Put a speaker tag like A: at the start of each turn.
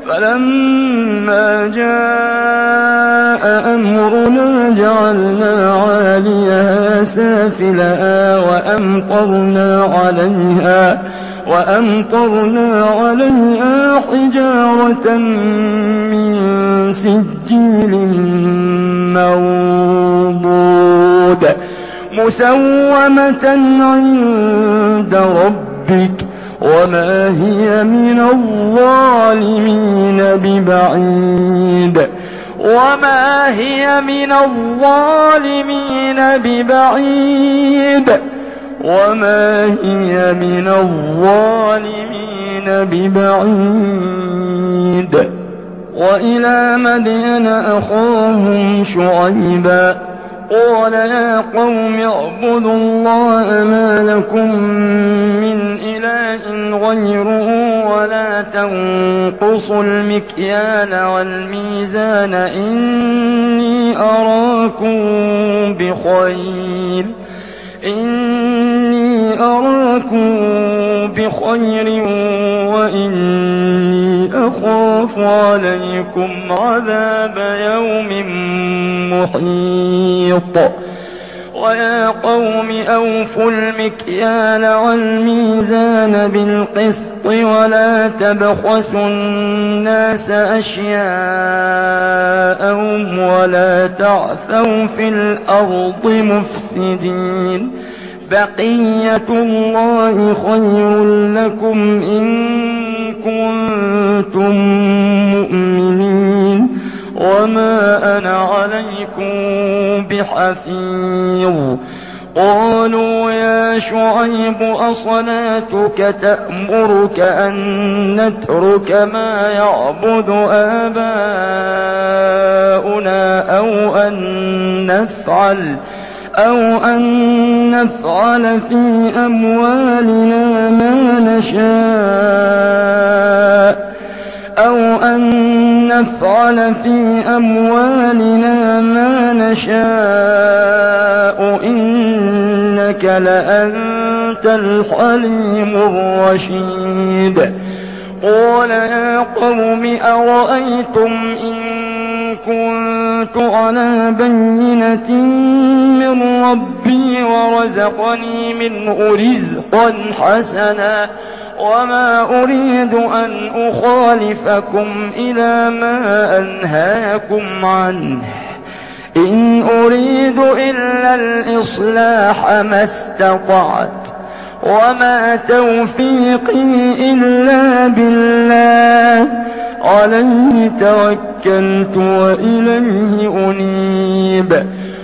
A: فلما جاء أمرنا جعلنا عاليها سافلها وأمطرنا عليها حجارة من سجيل منضود مسومة عند ربك وما هي من الظالمين ببعيد وإلى مدين أخاهم شعيبا قال يا قوم اعبدوا الله ما لكم من إله غيره ولا تنقصوا المكيال والميزان إني أراكم بخير وإني أخاف عليكم عذاب يوم محيط ويا قوم أوفوا المكيال والميزان بالقسط ولا تبخسوا الناس أشياءهم ولا تعثوا في الأرض مفسدين بقية الله خير لكم إن كنتم مؤمنين وما أنا عليكم بحفيظ قالوا يا شعيب أصلاتك تأمرك أن نترك ما يعبد آباؤنا أو أن نفعل في أموالنا ما نشاء إنك لأنت الحليم الرشيد قال يا قوم أرأيتم إن كنت على بينة من ربي ورزقني منه رزقا حسنا وما أريد أن أخالفكم إلى ما أنهاكم عنه إن أريد إلا الإصلاح ما استطعت وما توفيقي إلا بالله عليه توكلت وإليه أنيب